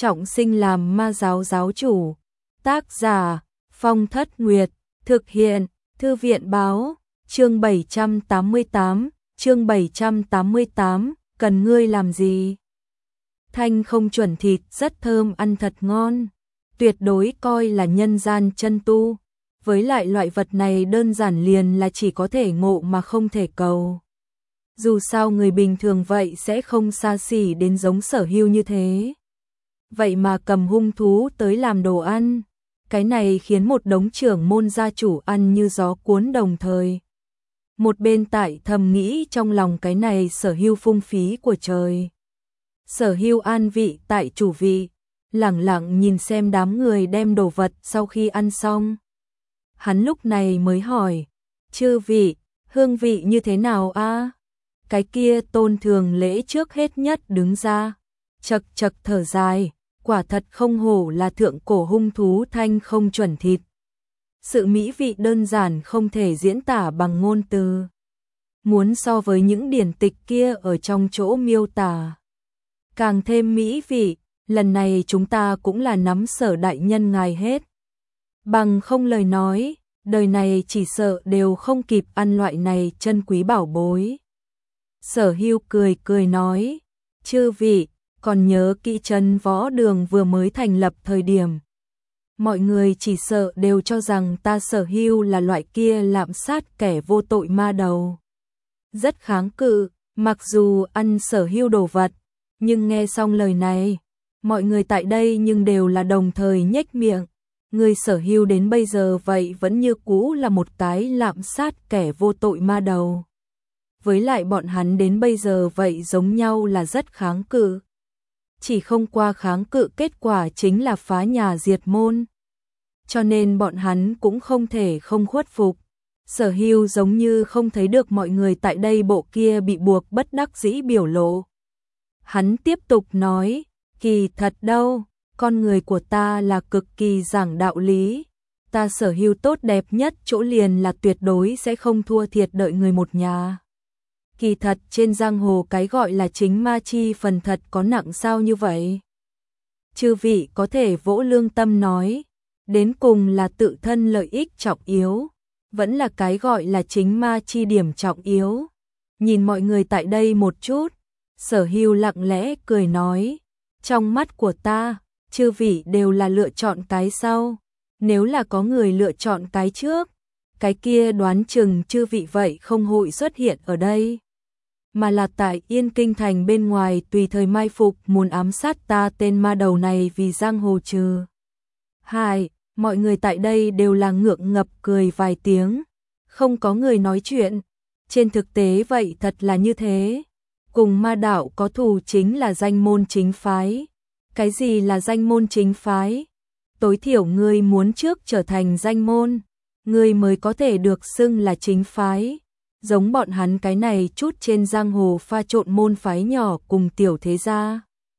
trọng sinh làm ma giáo giáo chủ. Tác giả Phong Thất Nguyệt, thực hiện Thư viện báo, chương 788, chương 788, cần ngươi làm gì? Thanh không chuẩn thịt rất thơm, ăn thật ngon, tuyệt đối coi là nhân gian chân tu. Với lại loại vật này đơn giản liền là chỉ có thể ngộ mà không thể cầu. Dù sao người bình thường vậy sẽ không xa xỉ đến giống Sở Hưu như thế. Vậy mà cầm hung thú tới làm đồ ăn, cái này khiến một đống trưởng môn gia chủ ăn như gió cuốn đồng thời. Một bên tại thầm nghĩ trong lòng cái này Sở Hưu phung phí của trời. Sở Hưu an vị tại chủ vị, lẳng lặng nhìn xem đám người đem đồ vật sau khi ăn xong. Hắn lúc này mới hỏi, chư vị, hương vị như thế nào a? Cái kia Tôn Thường Lễ trước hết nhất đứng ra, chật chật thở dài, quả thật không hổ là thượng cổ hung thú thanh không chuẩn thịt. Sự mỹ vị đơn giản không thể diễn tả bằng ngôn từ. Muốn so với những điển tịch kia ở trong chỗ miêu tả càng thêm mỹ vị, lần này chúng ta cũng là nắm Sở đại nhân ngài hết. Bằng không lời nói, đời này chỉ sợ đều không kịp ăn loại này chân quý bảo bối. Sở Hưu cười cười nói, chư vị, còn nhớ kỹ Trấn Võ Đường vừa mới thành lập thời điểm. Mọi người chỉ sợ đều cho rằng ta Sở Hưu là loại kia lạm sát kẻ vô tội ma đầu. Rất kháng cự, mặc dù ăn Sở Hưu đồ vật, nhưng nghe xong lời này, mọi người tại đây nhưng đều là đồng thời nhếch miệng. Người Sở Hưu đến bây giờ vậy vẫn như cũ là một cái lạm sát kẻ vô tội ma đầu. Với lại bọn hắn đến bây giờ vậy giống nhau là rất kháng cự. Chỉ không qua kháng cự kết quả chính là phá nhà diệt môn. Cho nên bọn hắn cũng không thể không khuất phục. Sở Hưu giống như không thấy được mọi người tại đây bộ kia bị buộc bất đắc dĩ biểu lộ. Hắn tiếp tục nói, kỳ thật đâu, con người của ta là cực kỳ giảng đạo lý. Ta Sở Hưu tốt đẹp nhất chỗ liền là tuyệt đối sẽ không thua thiệt đợi người một nhà. Kỳ thật trên giang hồ cái gọi là chính ma chi phần thật có nặng sao như vậy? Chư vị có thể vỗ lương tâm nói, đến cùng là tự thân lợi ích trọng yếu, vẫn là cái gọi là chính ma chi điểm trọng yếu. Nhìn mọi người tại đây một chút, Sở Hưu lặng lẽ cười nói, trong mắt của ta, chư vị đều là lựa chọn cái sau. Nếu là có người lựa chọn cái trước, cái kia đoán chừng chư vị vậy không hội xuất hiện ở đây, mà là tại Yên Kinh thành bên ngoài tùy thời mai phục muốn ám sát ta tên ma đầu này vì giang hồ trừ. Hai, mọi người tại đây đều là ngượng ngập cười vài tiếng, không có người nói chuyện. Trên thực tế vậy thật là như thế. Cùng ma đạo có thù chính là danh môn chính phái. Cái gì là danh môn chính phái? Tối thiểu ngươi muốn trước trở thành danh môn, ngươi mới có thể được xưng là chính phái. Giống bọn hắn cái này chút trên giang hồ pha trộn môn phái nhỏ cùng tiểu thế gia.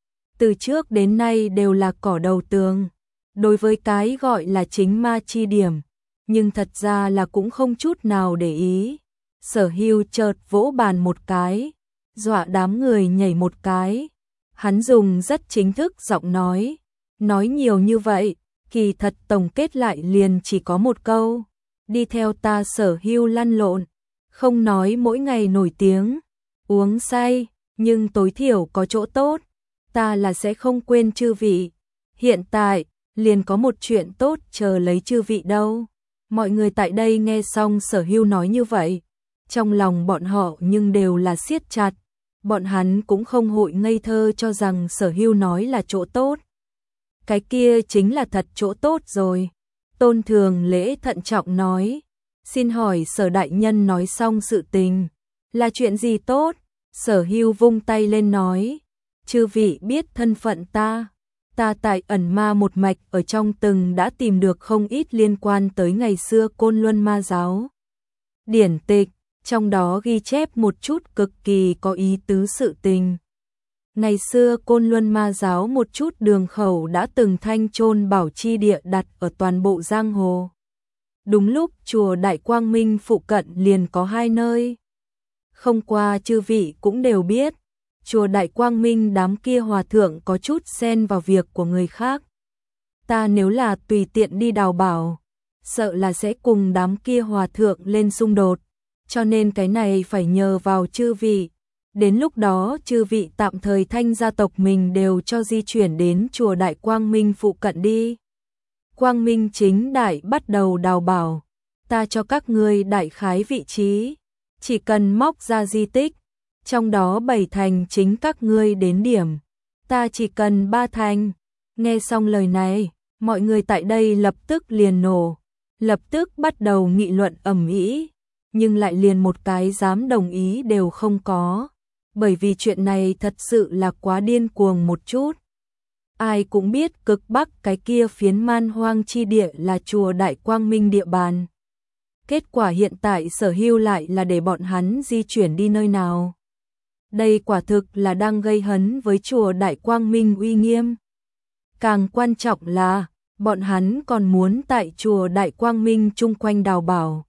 Từ trước đến nay đều là cỏ đầu tường. Đối với cái gọi là chính ma chi điểm, nhưng thật ra là cũng không chút nào để ý. Sở Hưu chợt vỗ bàn một cái, dọa đám người nhảy một cái. Hắn dùng rất chính thức giọng nói nhiều như vậy, kỳ thật tổng kết lại liền chỉ có một câu, đi theo ta Sở Hưu lăn lộn, không nói mỗi ngày nổi tiếng, uống say, nhưng tối thiểu có chỗ tốt, ta là sẽ không quên chư vị. Hiện tại, liền có một chuyện tốt chờ lấy chư vị đâu. Mọi người tại đây nghe xong Sở Hưu nói như vậy, trong lòng bọn họ nhưng đều là siết chặt. Bọn hắn cũng không hội ngây thơ cho rằng Sở Hưu nói là chỗ tốt. Cái kia chính là thật chỗ tốt rồi. Tôn Thường Lễ thận trọng nói, xin hỏi Sở đại nhân nói xong sự tình, là chuyện gì tốt? Sở Hưu vung tay lên nói, chư vị biết thân phận ta tại ẩn ma một mạch ở trong từng đã tìm được không ít liên quan tới ngày xưa Côn Luân ma giáo. Điển tịch, trong đó ghi chép một chút cực kỳ có ý tứ sự tình. Ngày xưa Côn Luân ma giáo một chút đường khẩu đã từng thanh chôn bảo chi địa đặt ở toàn bộ giang hồ. Đúng lúc chùa Đại Quang Minh phụ cận liền có hai nơi. Không qua chư vị cũng đều biết, chùa Đại Quang Minh đám kia hòa thượng có chút xen vào việc của người khác. Ta nếu là tùy tiện đi đào bảo, sợ là sẽ cùng đám kia hòa thượng lên xung đột, cho nên cái này phải nhờ vào chư vị. Đến lúc đó chư vị tạm thời Thanh gia tộc mình đều cho di chuyển đến chùa Đại Quang Minh phụ cận đi. Quang Minh chính đại bắt đầu đào bảo, ta cho các ngươi đại khái vị trí, chỉ cần móc ra di tích, trong đó 7 thành chính các ngươi đến điểm, ta chỉ cần 3 thành. Nghe xong lời này, mọi người tại đây lập tức liền nổ, lập tức bắt đầu nghị luận ầm ĩ, nhưng lại liền một cái dám đồng ý đều không có, bởi vì chuyện này thật sự là quá điên cuồng một chút. Ai cũng biết cực bắc cái kia phiến man hoang chi địa là chùa Đại Quang Minh địa bàn. Kết quả hiện tại Sở Hưu lại là để bọn hắn di chuyển đi nơi nào. Đây quả thực là đang gây hấn với chùa Đại Quang Minh uy nghiêm. Càng quan trọng là, bọn hắn còn muốn tại chùa Đại Quang Minh chung quanh đào bảo.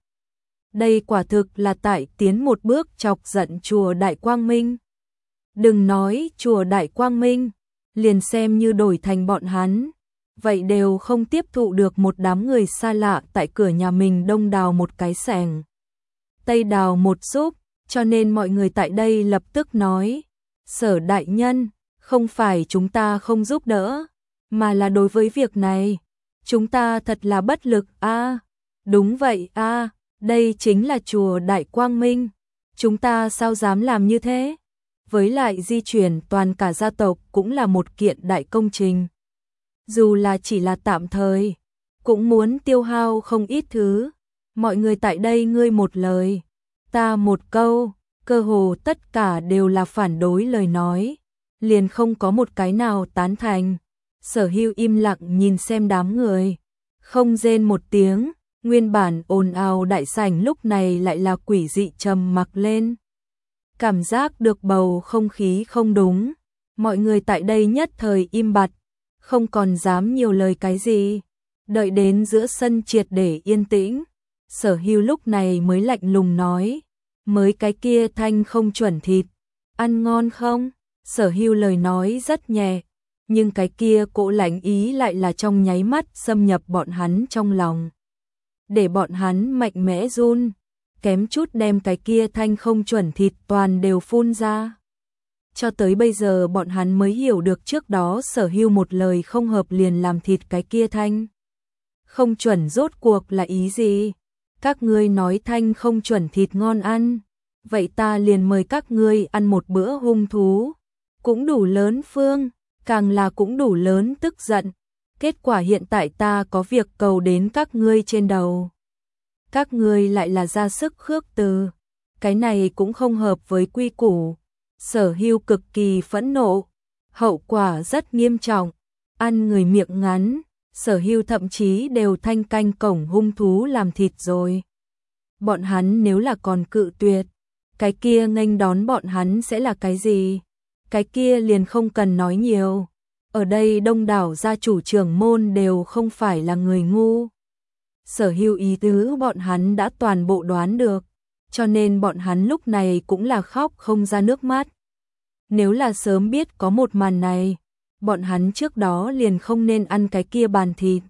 Đây quả thực là tại tiến một bước chọc giận chùa Đại Quang Minh. Đừng nói chùa Đại Quang Minh, liền xem như đổi thành bọn hắn, vậy đều không tiếp thụ được một đám người xa lạ tại cửa nhà mình đông đào một cái xẻng, tây đào một xúc, cho nên mọi người tại đây lập tức nói, Sở đại nhân, không phải chúng ta không giúp đỡ, mà là đối với việc này, chúng ta thật là bất lực a. Đúng vậy a, đây chính là chùa Đại Quang Minh, chúng ta sao dám làm như thế? Với lại di chuyển toàn cả gia tộc cũng là một kiện đại công trình. Dù là chỉ là tạm thời, cũng muốn tiêu hao không ít thứ. Mọi người tại đây ngươi một lời, ta một câu, cơ hồ tất cả đều là phản đối lời nói, liền không có một cái nào tán thành. Sở Hưu im lặng nhìn xem đám người, không rên một tiếng, nguyên bản ồn ào đại sảnh lúc này lại là quỷ dị trầm mặc lên. Cảm giác được bầu không khí không đúng, mọi người tại đây nhất thời im bặt, không còn dám nhiều lời cái gì. Đợi đến giữa sân triệt để yên tĩnh, Sở Hưu lúc này mới lạnh lùng nói, mới cái kia thanh không chuẩn thịt, ăn ngon không? Sở Hưu lời nói rất nhẹ, nhưng cái kia cỗ lãnh ý lại là trong nháy mắt xâm nhập bọn hắn trong lòng, để bọn hắn mạnh mẽ run, kém chút đem cái kia thanh không chuẩn thịt toàn đều phun ra. Cho tới bây giờ bọn hắn mới hiểu được trước đó Sở Hưu một lời không hợp liền làm thịt cái kia thanh không chuẩn rốt cuộc là ý gì. Các ngươi nói thanh không chuẩn thịt ngon ăn, vậy ta liền mời các ngươi ăn một bữa hung thú, cũng đủ lớn phương, càng là cũng đủ lớn tức giận. Kết quả hiện tại ta có việc cầu đến các ngươi trên đầu, các ngươi lại là ra sức khước từ, cái này cũng không hợp với quy củ. Sở Hưu cực kỳ phẫn nộ, hậu quả rất nghiêm trọng, ăn người miệng ngắn, Sở Hưu thậm chí đều thanh canh cổng hung thú làm thịt rồi. Bọn hắn nếu là còn cự tuyệt, cái kia nghênh đón bọn hắn sẽ là cái gì? Cái kia liền không cần nói nhiều. Ở đây đông đảo gia chủ trưởng môn đều không phải là người ngu. Sở Hưu ý tứ bọn hắn đã toàn bộ đoán được, cho nên bọn hắn lúc này cũng là khóc không ra nước mắt. Nếu là sớm biết có một màn này, bọn hắn trước đó liền không nên ăn cái kia bàn thịt.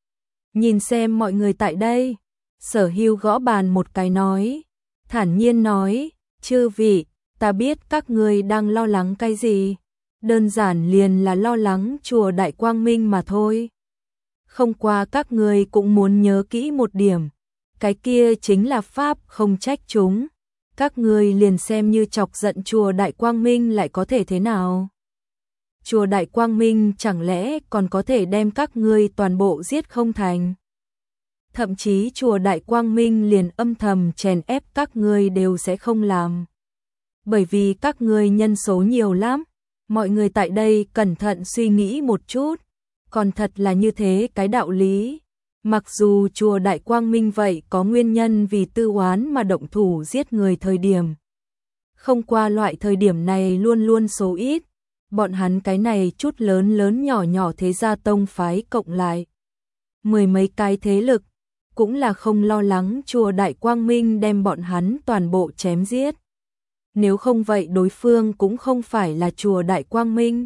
Nhìn xem mọi người tại đây, Sở Hưu gõ bàn một cái nói, thản nhiên nói, chư vị, ta biết các ngươi đang lo lắng cái gì, đơn giản liền là lo lắng chùa Đại Quang Minh mà thôi. Không qua các ngươi cũng muốn nhớ kỹ một điểm, cái kia chính là pháp không trách chúng. Các ngươi liền xem như chọc giận chùa Đại Quang Minh lại có thể thế nào? Chùa Đại Quang Minh chẳng lẽ còn có thể đem các ngươi toàn bộ giết không thành? Thậm chí chùa Đại Quang Minh liền âm thầm chèn ép các ngươi đều sẽ không làm. Bởi vì các ngươi nhân số nhiều lắm, mọi người tại đây cẩn thận suy nghĩ một chút, còn thật là như thế cái đạo lý. Mặc dù chùa Đại Quang Minh vậy có nguyên nhân vì tư oán mà động thủ giết người thời điểm. Không qua loại thời điểm này luôn luôn số ít, bọn hắn cái này chút lớn lớn nhỏ nhỏ thế gia tông phái cộng lại. Mười mấy cái thế lực, cũng là không lo lắng chùa Đại Quang Minh đem bọn hắn toàn bộ chém giết. nếu không vậy đối phương cũng không phải là chùa Đại Quang Minh,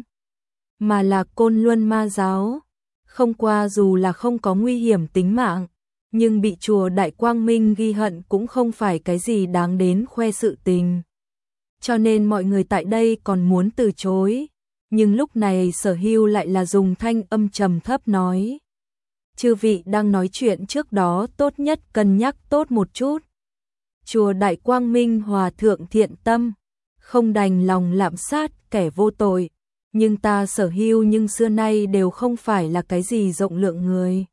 mà là Côn Luân Ma giáo. Không qua dù là không có nguy hiểm tính mạng, nhưng bị chùa Đại Quang Minh ghi hận cũng không phải cái gì đáng đến khoe sự tình. Cho nên mọi người tại đây còn muốn từ chối, nhưng lúc này Sở Hưu lại là dùng thanh âm trầm thấp nói: chư vị đang nói chuyện trước đó tốt nhất cân nhắc tốt một chút. Chùa Đại Quang Minh hòa thượng thiện tâm, không đành lòng lạm sát kẻ vô tội, nhưng ta Sở Hưu nhưng xưa nay đều không phải là cái gì rộng lượng người.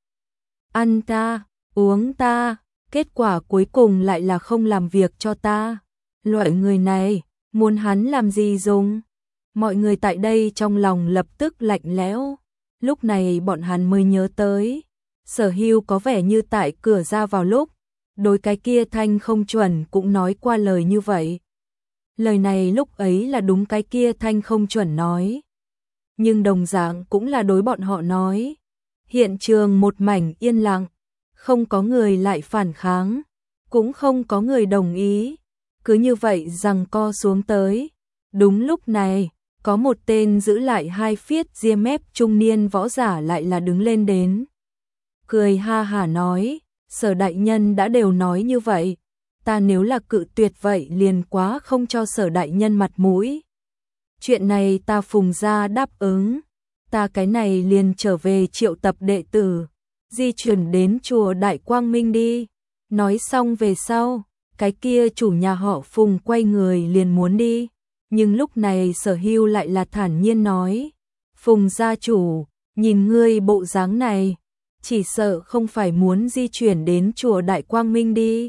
Ăn ta, uống ta, kết quả cuối cùng lại là không làm việc cho ta. Loại người này, muốn hắn làm gì dùng? Mọi người tại đây trong lòng lập tức lạnh lẽo. Lúc này bọn hắn mới nhớ tới, Sở Hưu có vẻ như tại cửa ra vào lúc đối cái kia thanh không chuẩn cũng nói qua lời như vậy. Lời này lúc ấy là đúng cái kia thanh không chuẩn nói, nhưng đồng dạng cũng là đối bọn họ nói. Hiện trường một mảnh yên lặng, không có người lại phản kháng, cũng không có người đồng ý, cứ như vậy giằng co xuống tới. Đúng lúc này, có một tên giữ lại hai phiết ria mép trung niên võ giả lại là đứng lên đến, cười ha hả nói: Sở đại nhân đã đều nói như vậy, ta nếu là cự tuyệt vậy liền quá không cho Sở đại nhân mặt mũi. Chuyện này ta Phùng gia đáp ứng, ta cái này liền trở về triệu tập đệ tử, di chuyển đến chùa Đại Quang Minh đi. Nói xong về sau, cái kia chủ nhà họ Phùng quay người liền muốn đi, nhưng lúc này Sở Hưu lại là thản nhiên nói: Phùng gia chủ, nhìn ngươi bộ dáng này, chỉ sợ không phải muốn di chuyển đến chùa Đại Quang Minh đi,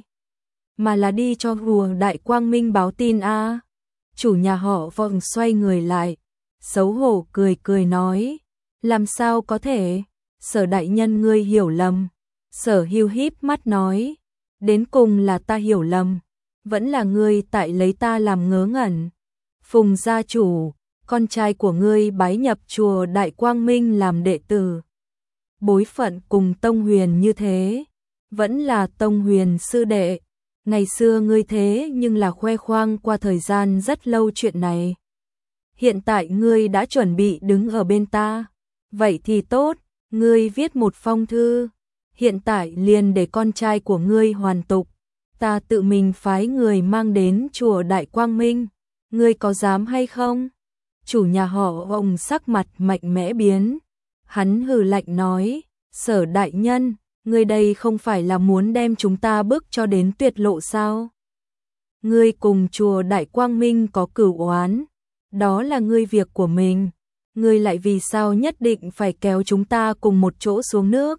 mà là đi cho chùa Đại Quang Minh báo tin a. Chủ nhà họ vòng xoay người lại, xấu hổ cười cười nói: làm sao có thể, Sở đại nhân ngươi hiểu lầm. Sở Hưu híp mắt nói: đến cùng là ta hiểu lầm, vẫn là ngươi tại lấy ta làm ngớ ngẩn. Phùng gia chủ, con trai của ngươi bái nhập chùa Đại Quang Minh làm đệ tử, bối phận cùng Tông Huyền như thế, vẫn là Tông Huyền sư đệ. Ngày xưa ngươi thế nhưng là khoe khoang qua thời gian rất lâu chuyện này. Hiện tại ngươi đã chuẩn bị đứng ở bên ta, vậy thì tốt, ngươi viết một phong thư, hiện tại liền để con trai của ngươi hoàn tục, ta tự mình phái người mang đến chùa Đại Quang Minh, ngươi có dám hay không? Chủ nhà họ ông sắc mặt mạnh mẽ biến, hắn hừ lạnh nói: Sở đại nhân, ngươi đây không phải là muốn đem chúng ta bước cho đến tuyệt lộ sao? Ngươi cùng chùa Đại Quang Minh có cửu oán, đó là ngươi việc của mình, ngươi lại vì sao nhất định phải kéo chúng ta cùng một chỗ xuống nước?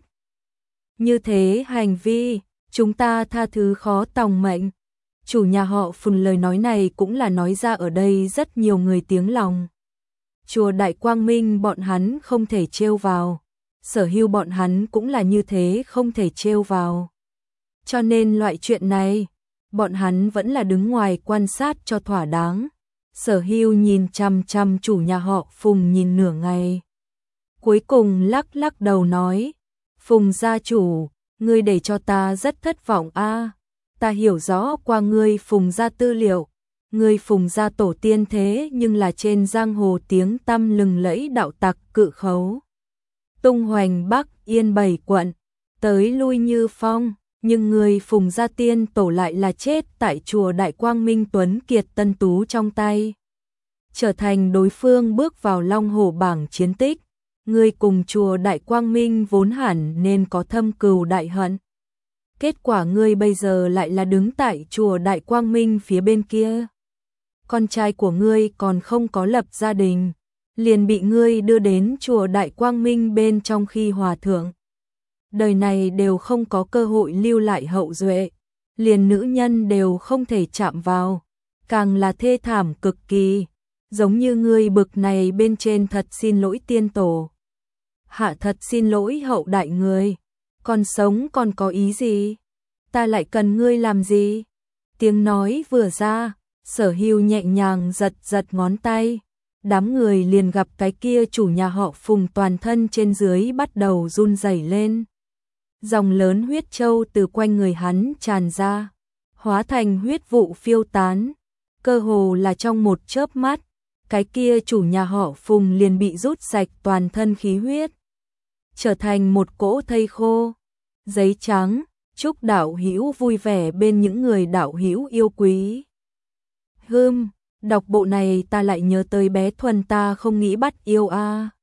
Như thế hành vi, chúng ta tha thứ khó tòng mệnh. Chủ nhà họ Phùng lời nói này cũng là nói ra ở đây rất nhiều người tiếng lòng. Chùa Đại Quang Minh bọn hắn không thể trêu vào, Sở Hưu bọn hắn cũng là như thế không thể trêu vào. Cho nên loại chuyện này, bọn hắn vẫn là đứng ngoài quan sát cho thỏa đáng. Sở Hưu nhìn chằm chằm chủ nhà họ Phùng nhìn nửa ngày, cuối cùng lắc lắc đầu nói: Phùng gia chủ, ngươi để cho ta rất thất vọng a. Ta hiểu rõ qua ngươi Phùng gia tư liệu, ngươi Phùng gia tổ tiên thế nhưng là trên giang hồ tiếng tăm lừng lẫy đạo tặc cự khấu, tung hoành Bắc Yên 7 quận, tới lui như phong, nhưng người Phùng gia tiên tổ lại là chết tại chùa Đại Quang Minh Tuấn Kiệt Tân Tú trong tay, trở thành đối phương bước vào Long Hổ bảng chiến tích. Ngươi cùng chùa Đại Quang Minh vốn hẳn nên có thâm cừu đại hận, kết quả ngươi bây giờ lại là đứng tại chùa Đại Quang Minh phía bên kia. Con trai của ngươi còn không có lập gia đình, liền bị ngươi đưa đến chùa Đại Quang Minh bên trong khi hòa thượng đời này đều không có cơ hội lưu lại hậu duệ, liền nữ nhân đều không thể chạm vào, càng là thê thảm cực kỳ. Giống như ngươi bực này bên trên thật xin lỗi tiên tổ, hạ thật xin lỗi hậu đại người, còn sống còn có ý gì? Ta lại cần ngươi làm gì? Tiếng nói vừa ra, Sở Hưu nhẹ nhàng giật giật ngón tay, đám người liền gặp cái kia chủ nhà họ Phùng toàn thân trên dưới bắt đầu run rẩy lên. Dòng lớn huyết châu từ quanh người hắn tràn ra, hóa thành huyết vụ phiêu tán. cơ hồ là trong một chớp mắt, cái kia chủ nhà họ Phùng liền bị rút sạch toàn thân khí huyết, trở thành một cỗ thây khô. Giấy trắng, chúc đạo hữu vui vẻ bên những người đạo hữu yêu quý. Đọc bộ này ta lại nhớ tới bé Thuần ta không nghĩ bắt yêu a.